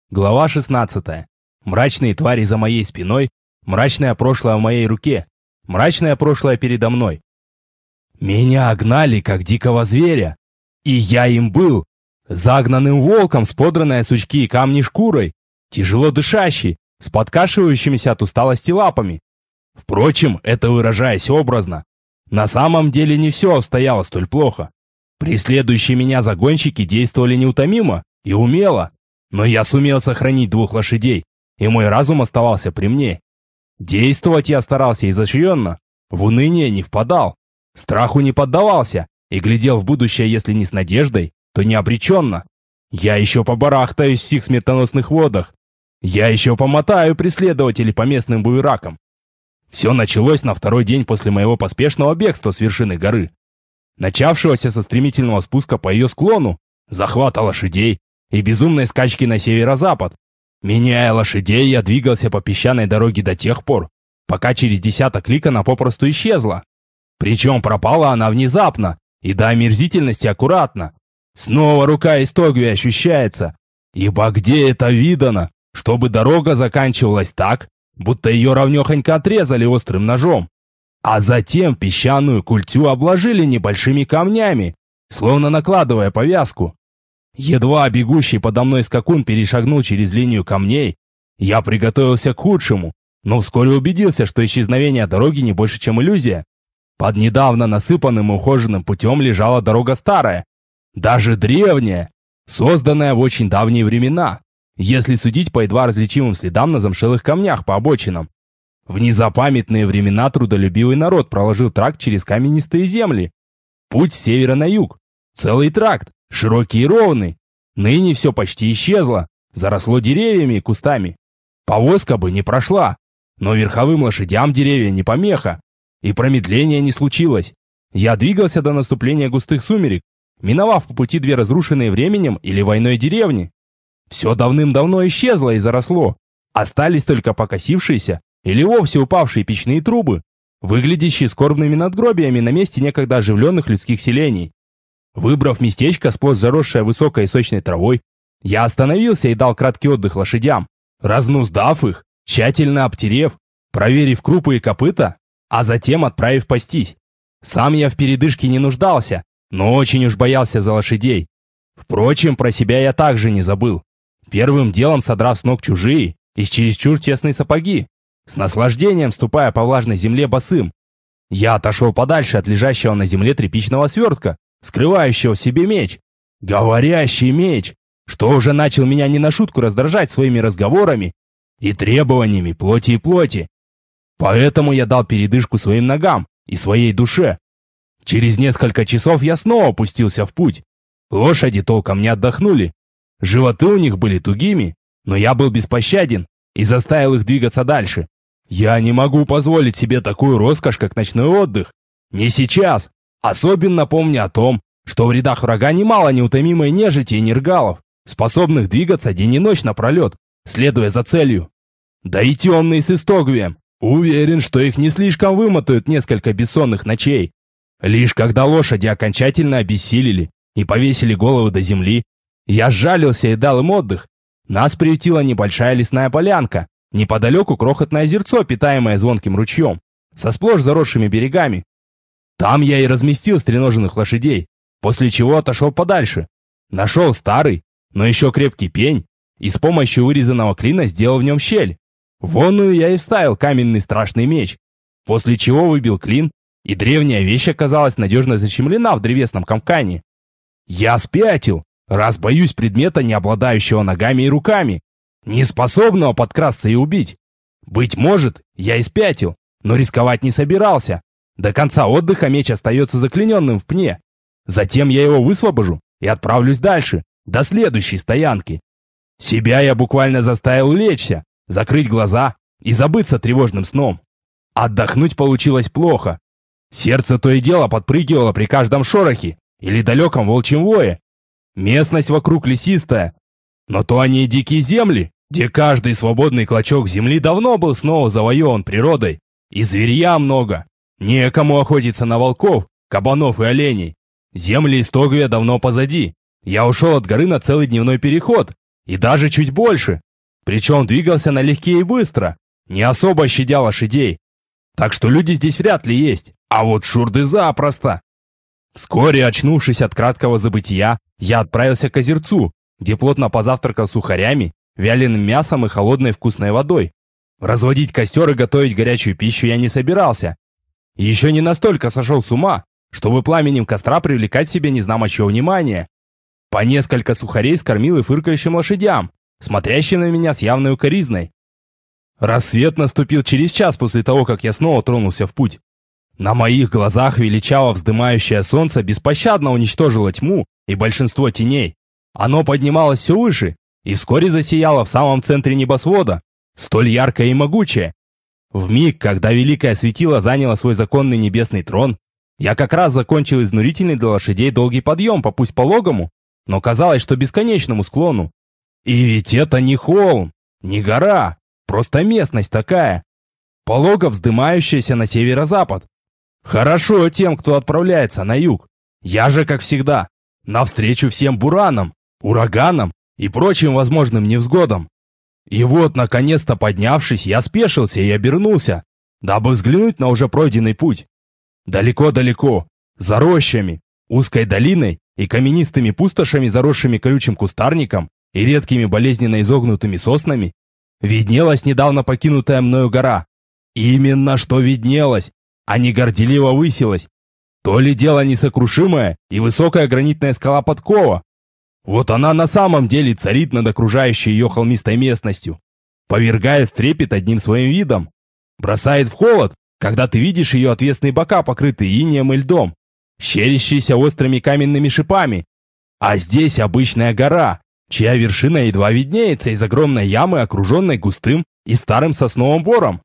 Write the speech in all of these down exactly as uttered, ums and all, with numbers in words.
Глава шестнадцатая. Мрачные твари за моей спиной, мрачное прошлое в моей руке, мрачное прошлое передо мной. Меня огнали, как дикого зверя, и я им был, загнанным волком с подранной сучки и камни шкурой, тяжело дышащий, с подкашивающимися от усталости лапами. Впрочем, это выражаясь образно. На самом деле не все обстояло столь плохо. Преследующие меня загонщики действовали неутомимо и умело, но я сумел сохранить двух лошадей, и мой разум оставался при мне. Действовать я старался изощренно, в уныние не впадал, страху не поддавался и глядел в будущее, если не с надеждой, то не обреченно. Я еще побарахтаюсь в сих смертоносных водах. Я еще помотаю преследователей по местным буеракам. Все началось на второй день после моего поспешного бегства с вершины горы, начавшегося со стремительного спуска по ее склону, захвата лошадей и безумной скачки на северо-запад. Меняя лошадей, я двигался по песчаной дороге до тех пор, пока через десяток лиг она попросту исчезла. Причем пропала она внезапно и до омерзительности аккуратно. Снова рука Истогви ощущается, ибо где это видано, чтобы дорога заканчивалась так, будто ее ровнехонько отрезали острым ножом, а затем песчаную культю обложили небольшими камнями, словно накладывая повязку. Едва бегущий подо мной скакун перешагнул через линию камней, я приготовился к худшему, но вскоре убедился, что исчезновение дороги не больше, чем иллюзия. Под недавно насыпанным и ухоженным путем лежала дорога старая, даже древняя, созданная в очень давние времена, если судить по едва различимым следам на замшелых камнях по обочинам. В незапамятные времена трудолюбивый народ проложил тракт через каменистые земли. Путь с севера на юг. Целый тракт, широкий и ровный. Ныне все почти исчезло, заросло деревьями и кустами. Повозка бы не прошла, но верховым лошадям деревья не помеха, и промедления не случилось. Я двигался до наступления густых сумерек, миновав по пути две разрушенные временем или войной деревни. Все давным-давно исчезло и заросло. Остались только покосившиеся или вовсе упавшие печные трубы, выглядящие скорбными надгробиями на месте некогда оживленных людских селений. Выбрав местечко, сплошь заросшее высокой и сочной травой, я остановился и дал краткий отдых лошадям, разнуздав их, тщательно обтерев, проверив крупы и копыта, а затем отправив пастись. Сам я в передышке не нуждался, но очень уж боялся за лошадей. Впрочем, про себя я также не забыл. Первым делом содрав с ног чужие и с чересчур тесные сапоги, с наслаждением ступая по влажной земле босым, я отошел подальше от лежащего на земле тряпичного свертка, скрывающего в себе меч. Говорящий меч, что уже начал меня не на шутку раздражать своими разговорами и требованиями плоти и плоти. Поэтому я дал передышку своим ногам и своей душе. Через несколько часов я снова пустился в путь. Лошади толком не отдохнули. Животы у них были тугими, но я был беспощаден и заставил их двигаться дальше. Я не могу позволить себе такую роскошь, как ночной отдых. Не сейчас. Особенно помня о том, что в рядах врага немало неутомимой нежити и нергалов, способных двигаться день и ночь напролет, следуя за целью. Да и темные с Истогвием. Уверен, что их не слишком вымотают несколько бессонных ночей. Лишь когда лошади окончательно обессилели и повесили головы до земли, я сжалился и дал им отдых. Нас приютила небольшая лесная полянка, неподалеку крохотное озерцо, питаемое звонким ручьем, со сплошь заросшими берегами. Там я и разместил стреноженных лошадей, после чего отошел подальше. Нашел старый, но еще крепкий пень, и с помощью вырезанного клина сделал в нем щель. Вонную я и вставил каменный страшный меч, после чего выбил клин, и древняя вещь оказалась надежно защемлена в древесном капкане. Я спятил, раз боюсь предмета, не обладающего ногами и руками, не способного подкрасться и убить. Быть может, я и спятил, но рисковать не собирался. До конца отдыха меч остается заклиненным в пне. Затем я его высвобожу и отправлюсь дальше, до следующей стоянки. Себя я буквально заставил лечься, закрыть глаза и забыться тревожным сном. Отдохнуть получилось плохо. Сердце то и дело подпрыгивало при каждом шорохе или далеком волчьем вое. Местность вокруг лесистая, но то они и дикие земли, где каждый свободный клочок земли давно был снова завоеван природой, и зверья много. Некому охотиться на волков, кабанов и оленей. Земли Истогвия давно позади. Я ушел от горы на целый дневной переход и даже чуть больше. Причем двигался налегке и быстро, не особо щадя лошадей. Так что люди здесь вряд ли есть, а вот шурды запросто. Вскоре, очнувшись от краткого забытия, я отправился к озерцу, где плотно позавтракал сухарями, вяленым мясом и холодной вкусной водой. Разводить костер и готовить горячую пищу я не собирался. Еще не настолько сошел с ума, чтобы пламенем костра привлекать себе незнамо чье внимание. По несколько сухарей скормил и фыркающим лошадям, смотрящим на меня с явной укоризной. Рассвет наступил через час после того, как я снова тронулся в путь. На моих глазах величаво вздымающее солнце беспощадно уничтожило тьму и большинство теней. Оно поднималось все выше и вскоре засияло в самом центре небосвода, столь яркое и могучее. В миг, когда великое светило заняло свой законный небесный трон, я как раз закончил изнурительный для лошадей долгий подъем по пусть пологому, но казалось, что бесконечному склону. И ведь это не холм, не гора, просто местность такая, полого вздымающаяся на северо-запад. Хорошо тем, кто отправляется на юг. Я же, как всегда, навстречу всем буранам, ураганам и прочим возможным невзгодам. И вот, наконец-то поднявшись, я спешился и обернулся, дабы взглянуть на уже пройденный путь. Далеко-далеко, за рощами, узкой долиной и каменистыми пустошами, заросшими колючим кустарником и редкими болезненно изогнутыми соснами, виднелась недавно покинутая мною гора. Именно что виднелась, а не горделиво высилась. То ли дело несокрушимая и высокая гранитная скала Подкова. Вот она на самом деле царит над окружающей ее холмистой местностью, повергает в трепет одним своим видом, бросает в холод, когда ты видишь ее отвесные бока, покрытые инеем и льдом, щерящиеся острыми каменными шипами. А здесь обычная гора, чья вершина едва виднеется из огромной ямы, окруженной густым и старым сосновым бором.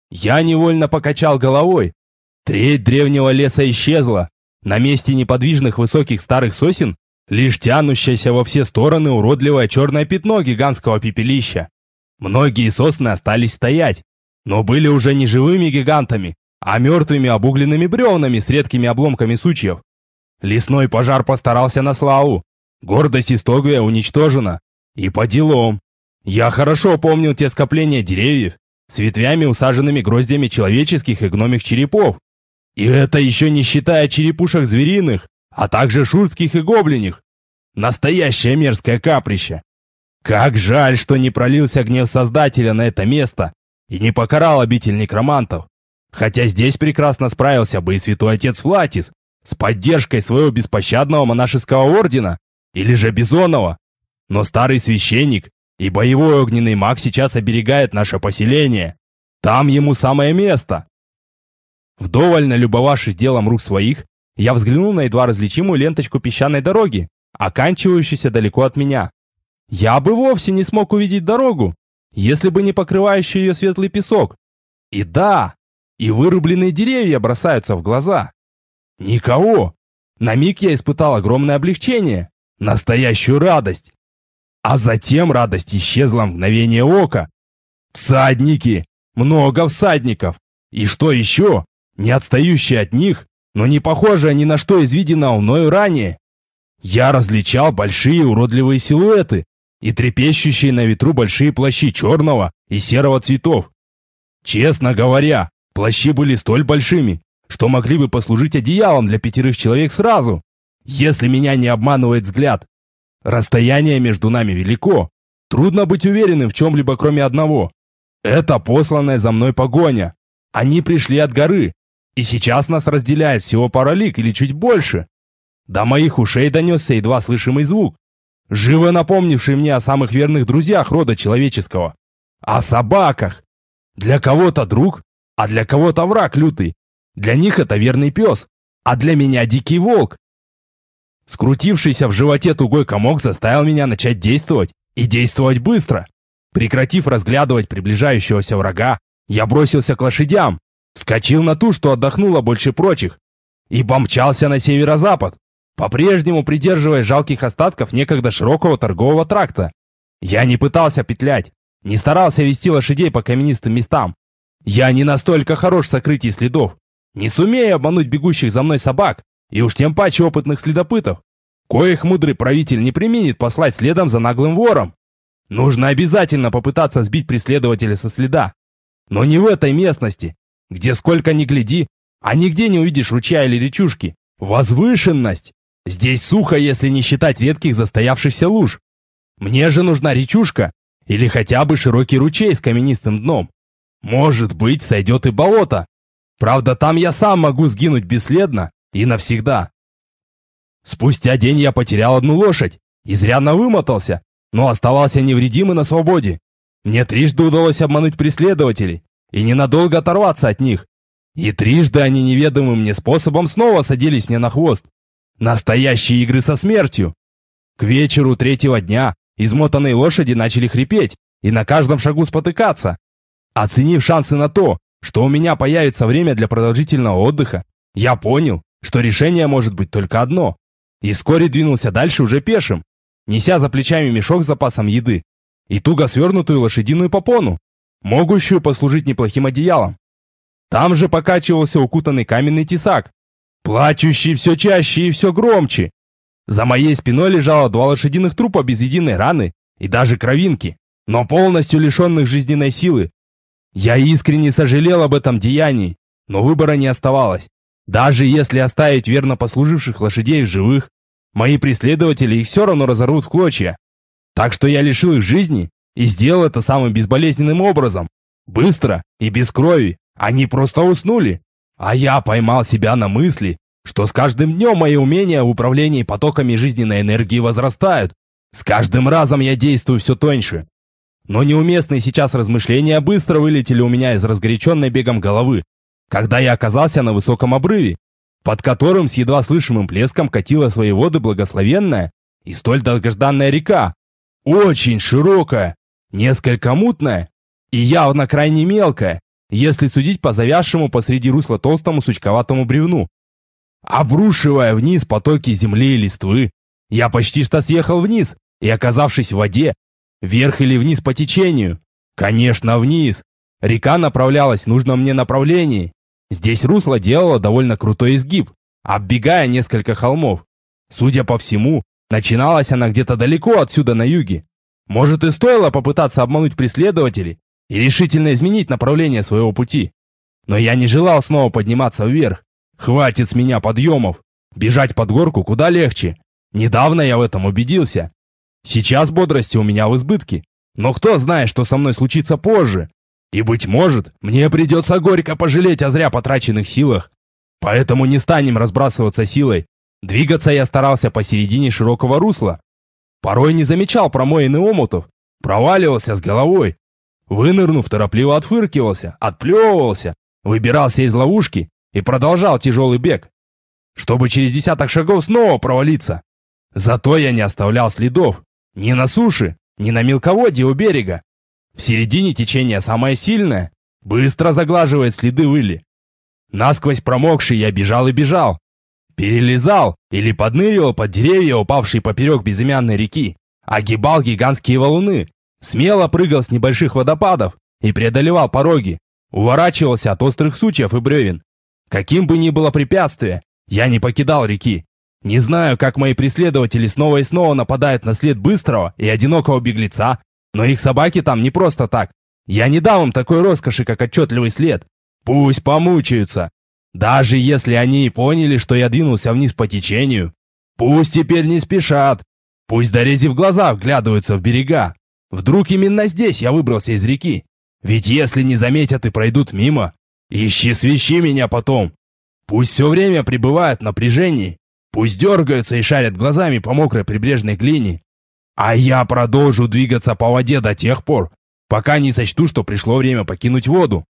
Я невольно покачал головой. Треть древнего леса исчезла. На месте неподвижных высоких старых сосен лишь тянущееся во все стороны уродливое черное пятно гигантского пепелища. Многие сосны остались стоять, но были уже не живыми гигантами, а мертвыми обугленными бревнами с редкими обломками сучьев. Лесной пожар постарался на славу. Гордость Истогвия уничтожена. И по делам. Я хорошо помнил те скопления деревьев с ветвями, усаженными гроздями человеческих и гномих черепов. И это еще не считая черепушек звериных, а также шурских и гоблиних. Настоящее мерзкое каприще. Как жаль, что не пролился гнев Создателя на это место и не покарал обитель некромантов. Хотя здесь прекрасно справился бы и святой отец Флатис с поддержкой своего беспощадного монашеского ордена или же Бизонова. Но старый священник и боевой огненный маг сейчас оберегает наше поселение. Там ему самое место. Вдоволь налюбовавшись делом рук своих, я взглянул на едва различимую ленточку песчаной дороги, оканчивающуюся далеко от меня. Я бы вовсе не смог увидеть дорогу, если бы не покрывающий ее светлый песок. И да, и вырубленные деревья бросаются в глаза. Никого. На миг я испытал огромное облегчение, настоящую радость. А затем радость исчезла в мгновение ока. Всадники! Много всадников! И что еще? Не отстающие от них, но не похожие ни на что из виденного мною ранее. Я различал большие уродливые силуэты и трепещущие на ветру большие плащи черного и серого цветов. Честно говоря, плащи были столь большими, что могли бы послужить одеялом для пятерых человек сразу, если меня не обманывает взгляд. Расстояние между нами велико, трудно быть уверенным в чем-либо кроме одного. Это посланная за мной погоня. Они пришли от горы, и сейчас нас разделяет всего пара лиг или чуть больше. До моих ушей донесся едва слышимый звук, живо напомнивший мне о самых верных друзьях рода человеческого. О собаках. Для кого-то друг, а для кого-то враг лютый. Для них это верный пес, а для меня дикий волк. Скрутившийся в животе тугой комок заставил меня начать действовать, и действовать быстро. Прекратив разглядывать приближающегося врага, я бросился к лошадям, вскочил на ту, что отдохнула больше прочих, и помчался на северо-запад, по-прежнему придерживаясь жалких остатков некогда широкого торгового тракта. Я не пытался петлять, не старался вести лошадей по каменистым местам. Я не настолько хорош в сокрытии следов, не сумею обмануть бегущих за мной собак, и уж тем паче опытных следопытов, коих мудрый правитель не преминет послать следом за наглым вором. Нужно обязательно попытаться сбить преследователя со следа. Но не в этой местности, где сколько ни гляди, а нигде не увидишь ручья или речушки. Возвышенность! Здесь сухо, если не считать редких застоявшихся луж. Мне же нужна речушка или хотя бы широкий ручей с каменистым дном. Может быть, сойдет и болото. Правда, там я сам могу сгинуть бесследно и навсегда. Спустя день я потерял одну лошадь, изрядно вымотался, но оставался невредим и на свободе. Мне трижды удалось обмануть преследователей и ненадолго оторваться от них. И трижды они неведомым мне способом снова садились мне на хвост. Настоящие игры со смертью. К вечеру третьего дня измотанные лошади начали хрипеть и на каждом шагу спотыкаться. Оценив шансы на то, что у меня появится время для продолжительного отдыха, я понял, что решение может быть только одно. И вскоре двинулся дальше уже пешим, неся за плечами мешок с запасом еды и туго свернутую лошадиную попону, могущую послужить неплохим одеялом. Там же покачивался укутанный каменный тесак, плачущий все чаще и все громче. За моей спиной лежало два лошадиных трупа без единой раны и даже кровинки, но полностью лишенных жизненной силы. Я искренне сожалел об этом деянии, но выбора не оставалось. Даже если оставить верно послуживших лошадей в живых, мои преследователи их все равно разорвут в клочья. Так что я лишил их жизни и сделал это самым безболезненным образом. Быстро и без крови. Они просто уснули. А я поймал себя на мысли, что с каждым днем мои умения в управлении потоками жизненной энергии возрастают. С каждым разом я действую все тоньше. Но неуместные сейчас размышления быстро вылетели у меня из разгоряченной бегом головы, когда я оказался на высоком обрыве, под которым с едва слышимым плеском катила свои воды благословенная и столь долгожданная река. Очень широкая, несколько мутная и явно крайне мелкая, если судить по завязшему посреди русла толстому сучковатому бревну. Обрушивая вниз потоки земли и листвы, я почти что съехал вниз и, оказавшись в воде, вверх или вниз по течению. Конечно, вниз. Река направлялась в нужном мне направлении. Здесь русло делало довольно крутой изгиб, оббегая несколько холмов. Судя по всему, начиналась она где-то далеко отсюда на юге. Может, и стоило попытаться обмануть преследователей и решительно изменить направление своего пути. Но я не желал снова подниматься вверх. Хватит с меня подъемов. Бежать под горку куда легче. Недавно я в этом убедился. Сейчас бодрости у меня в избытке. Но кто знает, что со мной случится позже. И, быть может, мне придется горько пожалеть о зря потраченных силах. Поэтому не станем разбрасываться силой. Двигаться я старался посередине широкого русла. Порой не замечал промоин и омутов. Проваливался с головой. Вынырнув, торопливо отфыркивался, отплевывался, выбирался из ловушки и продолжал тяжелый бег, чтобы через десяток шагов снова провалиться. Зато я не оставлял следов ни на суше, ни на мелководье у берега. В середине течение самое сильное, быстро заглаживает следы выли. Насквозь промокший я бежал и бежал. Перелезал или подныривал под деревья, упавшие поперек безымянной реки. Огибал гигантские валуны. Смело прыгал с небольших водопадов и преодолевал пороги. Уворачивался от острых сучьев и бревен. Каким бы ни было препятствие, я не покидал реки. Не знаю, как мои преследователи снова и снова нападают на след быстрого и одинокого беглеца, но их собаки там не просто так. Я не дам им такой роскоши, как отчетливый след. Пусть помучаются. Даже если они и поняли, что я двинулся вниз по течению, пусть теперь не спешат. Пусть, дорезив глаза, вглядываются в берега. Вдруг именно здесь я выбрался из реки. Ведь если не заметят и пройдут мимо, ищи свищи меня потом. Пусть все время пребывают в напряжении. Пусть дергаются и шарят глазами по мокрой прибрежной глине. А я продолжу двигаться по воде до тех пор, пока не сочту, что пришло время покинуть воду.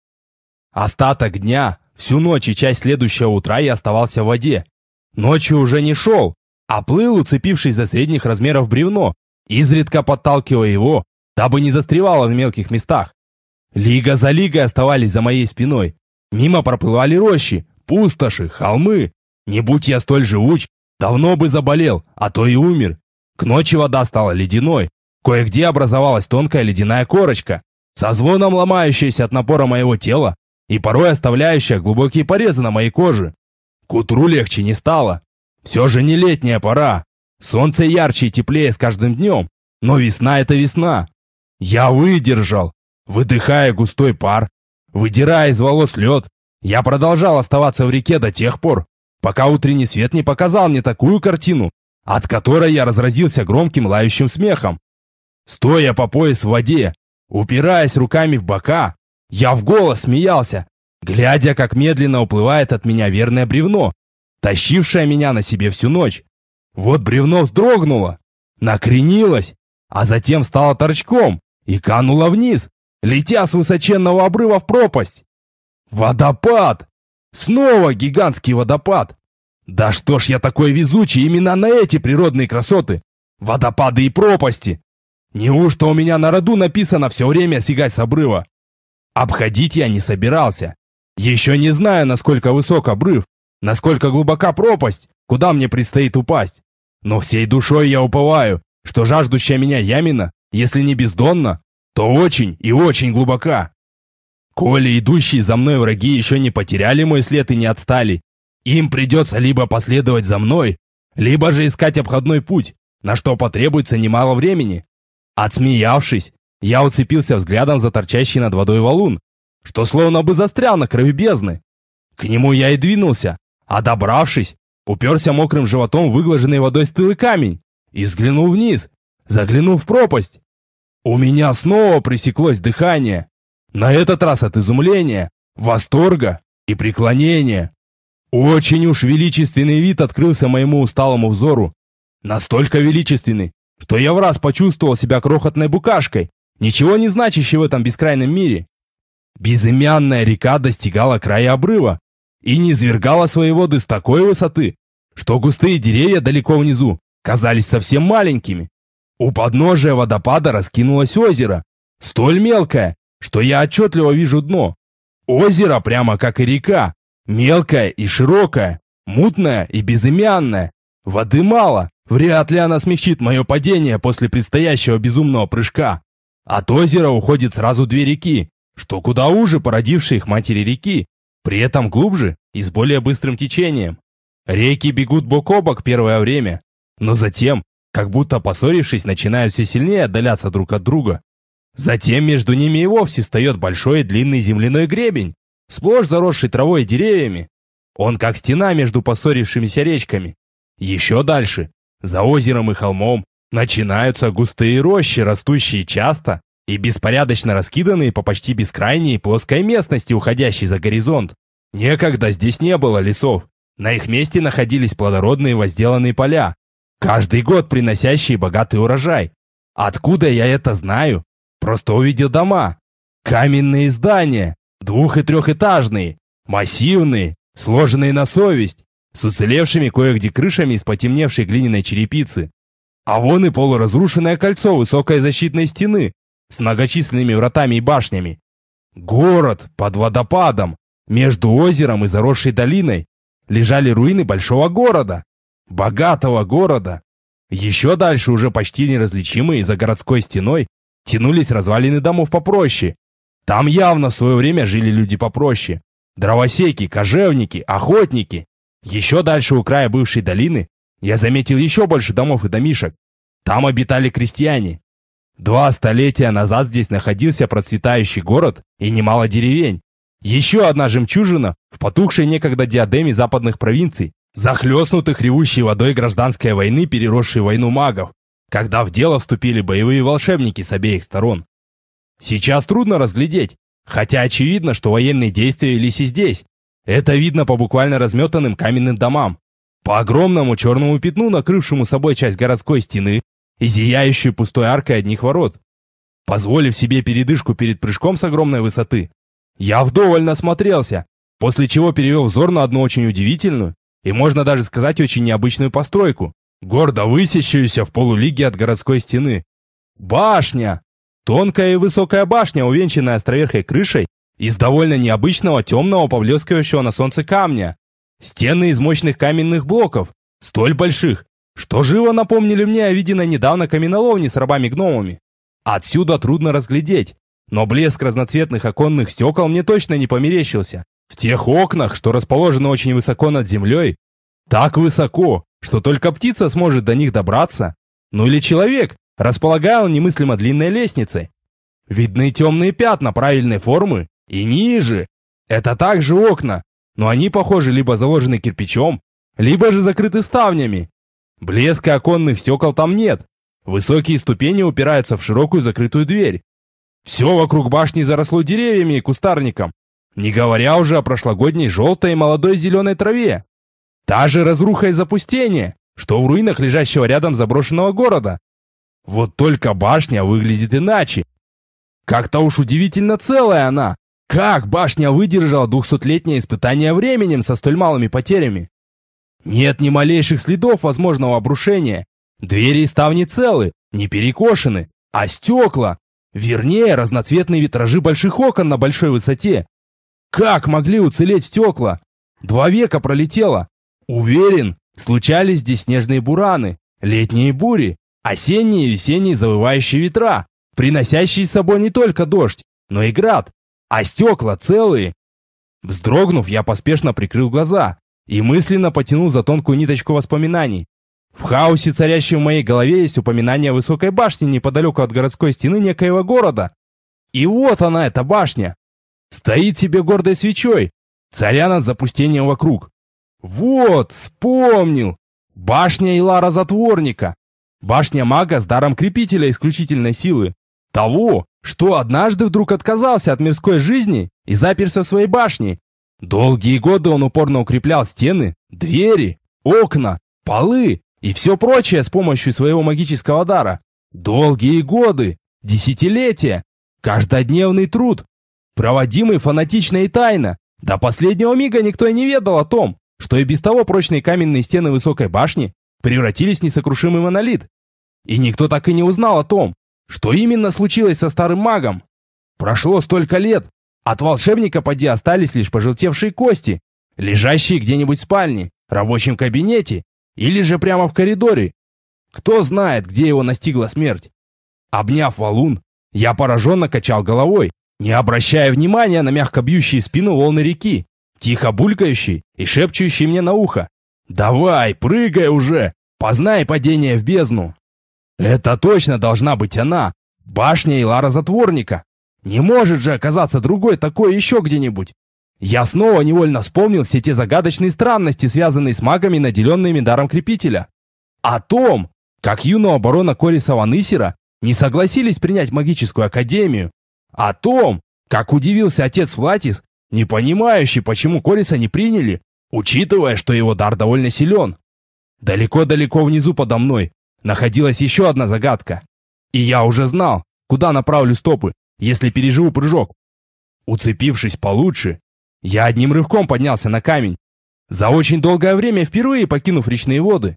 Остаток дня, всю ночь и часть следующего утра я оставался в воде. Ночью уже не шел, а плыл, уцепившись за средних размеров бревно, изредка подталкивая его, дабы не застревало в мелких местах. Лига за лигой оставались за моей спиной. Мимо проплывали рощи, пустоши, холмы. Не будь я столь живуч, давно бы заболел, а то и умер. К ночи вода стала ледяной. Кое-где образовалась тонкая ледяная корочка, со звоном ломающаяся от напора моего тела и порой оставляющая глубокие порезы на моей коже. К утру легче не стало. Все же не летняя пора. Солнце ярче и теплее с каждым днем, но весна — это весна. Я выдержал. Выдыхая густой пар, выдирая из волос лед, я продолжал оставаться в реке до тех пор, пока утренний свет не показал мне такую картину, от которой я разразился громким лающим смехом. Стоя по пояс в воде, упираясь руками в бока, я в голос смеялся, глядя, как медленно уплывает от меня верное бревно, тащившее меня на себе всю ночь. Вот бревно вздрогнуло, накренилось, а затем стало торчком и кануло вниз, летя с высоченного обрыва в пропасть. Водопад! Снова гигантский водопад! Да что ж я такой везучий именно на эти природные красоты, водопады и пропасти! Неужто у меня на роду написано все время сигать с обрыва? Обходить я не собирался. Еще не знаю, насколько высок обрыв, насколько глубока пропасть, куда мне предстоит упасть. Но всей душой я уповаю, что жаждущая меня ямина, если не бездонна, то очень и очень глубока. Коли идущие за мной враги еще не потеряли мой след и не отстали, им придется либо последовать за мной, либо же искать обходной путь, на что потребуется немало времени. Отсмеявшись, я уцепился взглядом за торчащий над водой валун, что словно бы застрял на краю бездны. К нему я и двинулся, а добравшись, уперся мокрым животом в выглаженный водой стылый камень и взглянул вниз, заглянул в пропасть. У меня снова пресеклось дыхание, на этот раз от изумления, восторга и преклонения. Очень уж величественный вид открылся моему усталому взору, настолько величественный, что я в раз почувствовал себя крохотной букашкой, ничего не значащей в этом бескрайнем мире. Безымянная река достигала края обрыва и низвергала свои воды с такой высоты, что густые деревья далеко внизу казались совсем маленькими. У подножия водопада раскинулось озеро, столь мелкое, что я отчетливо вижу дно. Озеро, прямо как и река, мелкое и широкое, мутное и безымянное. Воды мало, вряд ли она смягчит мое падение после предстоящего безумного прыжка. От озера уходит сразу две реки, что куда уже породившие их матери реки, при этом глубже и с более быстрым течением. Реки бегут бок о бок первое время, но затем, как будто поссорившись, начинают все сильнее отдаляться друг от друга. Затем между ними и вовсе встает большой и длинный земляной гребень, сплошь заросший травой и деревьями. Он как стена между поссорившимися речками. Еще дальше, за озером и холмом, начинаются густые рощи, растущие часто и беспорядочно раскиданные по почти бескрайней плоской местности, уходящей за горизонт. Некогда здесь не было лесов, на их месте находились плодородные возделанные поля, каждый год приносящие богатый урожай. Откуда я это знаю? Просто увидел дома, каменные здания, двух- и трехэтажные, массивные, сложенные на совесть, с уцелевшими кое-где крышами из потемневшей глиняной черепицы. А вон и полуразрушенное кольцо высокой защитной стены с многочисленными вратами и башнями. Город под водопадом, между озером и заросшей долиной, лежали руины большого города, богатого города. Еще дальше, уже почти неразличимые за городской стеной, тянулись развалины домов попроще. Там явно в свое время жили люди попроще. Дровосеки, кожевники, охотники. Еще дальше у края бывшей долины я заметил еще больше домов и домишек. Там обитали крестьяне. Два столетия назад здесь находился процветающий город и немало деревень. Еще одна жемчужина в потухшей некогда диадеме западных провинций, захлестнутых ревущей водой гражданской войны, переросшей в войну магов, когда в дело вступили боевые волшебники с обеих сторон. Сейчас трудно разглядеть, хотя очевидно, что военные действия велись и здесь. Это видно по буквально разметанным каменным домам, по огромному черному пятну, накрывшему собой часть городской стены и зияющей пустой аркой одних ворот. Позволив себе передышку перед прыжком с огромной высоты, я вдоволь насмотрелся, после чего перевел взор на одну очень удивительную и, можно даже сказать, очень необычную постройку, гордо высящуюся в полулиге от городской стены. Башня! Тонкая и высокая башня, увенчанная островерхой крышей из довольно необычного темного поблескивающего на солнце камня. Стены из мощных каменных блоков, столь больших, что живо напомнили мне о виденной недавно каменоломне с рабами-гномами. Отсюда трудно разглядеть, но блеск разноцветных оконных стекол мне точно не померещился. В тех окнах, что расположены очень высоко над землей, так высоко, что только птица сможет до них добраться, ну или человек, располагая он немыслимо длинной лестницей. Видны темные пятна правильной формы и ниже. Это также окна, но они, похоже, либо заложены кирпичом, либо же закрыты ставнями. Блеска оконных стекол там нет. Высокие ступени упираются в широкую закрытую дверь. Все вокруг башни заросло деревьями и кустарником, не говоря уже о прошлогодней желтой и молодой зеленой траве. Та же разруха и запустение, что в руинах лежащего рядом заброшенного города. Вот только башня выглядит иначе. Как-то уж удивительно целая она. Как башня выдержала двухсотлетнее испытание временем со столь малыми потерями? Нет ни малейших следов возможного обрушения. Двери и ставни целы, не перекошены, а стекла, вернее, разноцветные витражи больших окон на большой высоте. Как могли уцелеть стекла? Два века пролетело. Уверен, случались здесь снежные бураны, летние бури, осенние и весенние завывающие ветра, приносящие с собой не только дождь, но и град, а стекла целые. Вздрогнув, я поспешно прикрыл глаза и мысленно потянул за тонкую ниточку воспоминаний. В хаосе, царящем в моей голове, есть упоминание о высокой башне неподалеку от городской стены некоего города. И вот она, эта башня. Стоит себе гордой свечой, царя над запустением вокруг. Вот, вспомнил. Башня Илара Затворника. Башня мага с даром крепителя исключительной силы. Того, что однажды вдруг отказался от мирской жизни и заперся в своей башне. Долгие годы он упорно укреплял стены, двери, окна, полы и все прочее с помощью своего магического дара. Долгие годы, десятилетия, каждодневный труд, проводимый фанатично и тайно. До последнего мига никто и не ведал о том, что и без того прочные каменные стены высокой башни превратились в несокрушимый монолит. И никто так и не узнал о том, что именно случилось со старым магом. Прошло столько лет, от волшебника поди остались лишь пожелтевшие кости, лежащие где-нибудь в спальне, рабочем кабинете или же прямо в коридоре. Кто знает, где его настигла смерть. Обняв валун, я пораженно качал головой, не обращая внимания на мягко бьющие спину волны реки, тихо булькающие и шепчущие мне на ухо: «Давай, прыгай уже, познай падение в бездну». Это точно должна быть она, башня Илара Затворника. Не может же оказаться другой такой еще где-нибудь. Я снова невольно вспомнил все те загадочные странности, связанные с магами, наделенными даром крепителя. О том, как юного барона Кориса Ванысера не согласились принять магическую академию. О том, как удивился отец Флатис, не понимающий, почему Кориса не приняли, учитывая, что его дар довольно силен. Далеко-далеко внизу подо мной находилась еще одна загадка. И я уже знал, куда направлю стопы, если переживу прыжок. Уцепившись получше, я одним рывком поднялся на камень, за очень долгое время впервые покинув речные воды.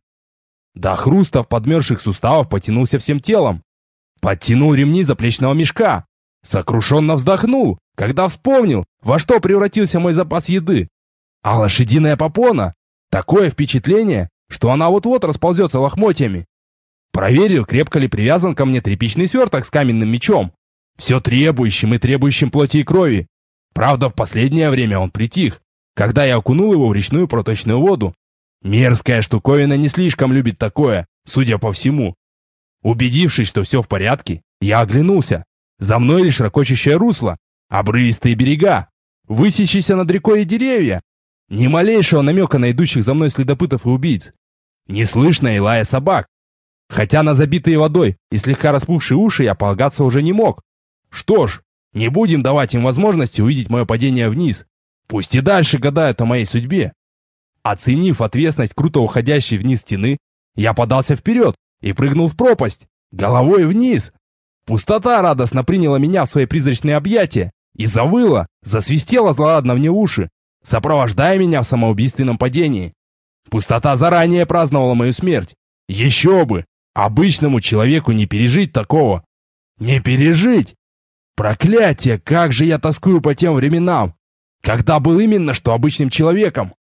До хруста в подмерзших суставов потянулся всем телом. Подтянул ремни заплечного мешка. Сокрушенно вздохнул, когда вспомнил, во что превратился мой запас еды. А лошадиная попона — такое впечатление, что она вот-вот расползется лохмотьями. Проверил, крепко ли привязан ко мне тряпичный сверток с каменным мечом, все требующим и требующим плоти и крови. Правда, в последнее время он притих, когда я окунул его в речную проточную воду. Мерзкая штуковина не слишком любит такое, судя по всему. Убедившись, что все в порядке, я оглянулся. За мной лишь ракочущее русло, обрывистые берега, высящиеся над рекой и деревья. Ни малейшего намека на идущих за мной следопытов и убийц. Не слышно и лая собак. Хотя на забитые водой и слегка распухшие уши я полагаться уже не мог. Что ж, не будем давать им возможности увидеть мое падение вниз. Пусть и дальше гадают о моей судьбе. Оценив отвесность круто уходящей вниз стены, я подался вперед и прыгнул в пропасть, головой вниз. Пустота радостно приняла меня в свои призрачные объятия и завыла, засвистела злорадно мне в уши, сопровождая меня в самоубийственном падении. Пустота заранее праздновала мою смерть. Еще бы! Обычному человеку не пережить такого. Не пережить! Проклятие, как же я тоскую по тем временам, когда был именно что обычным человеком.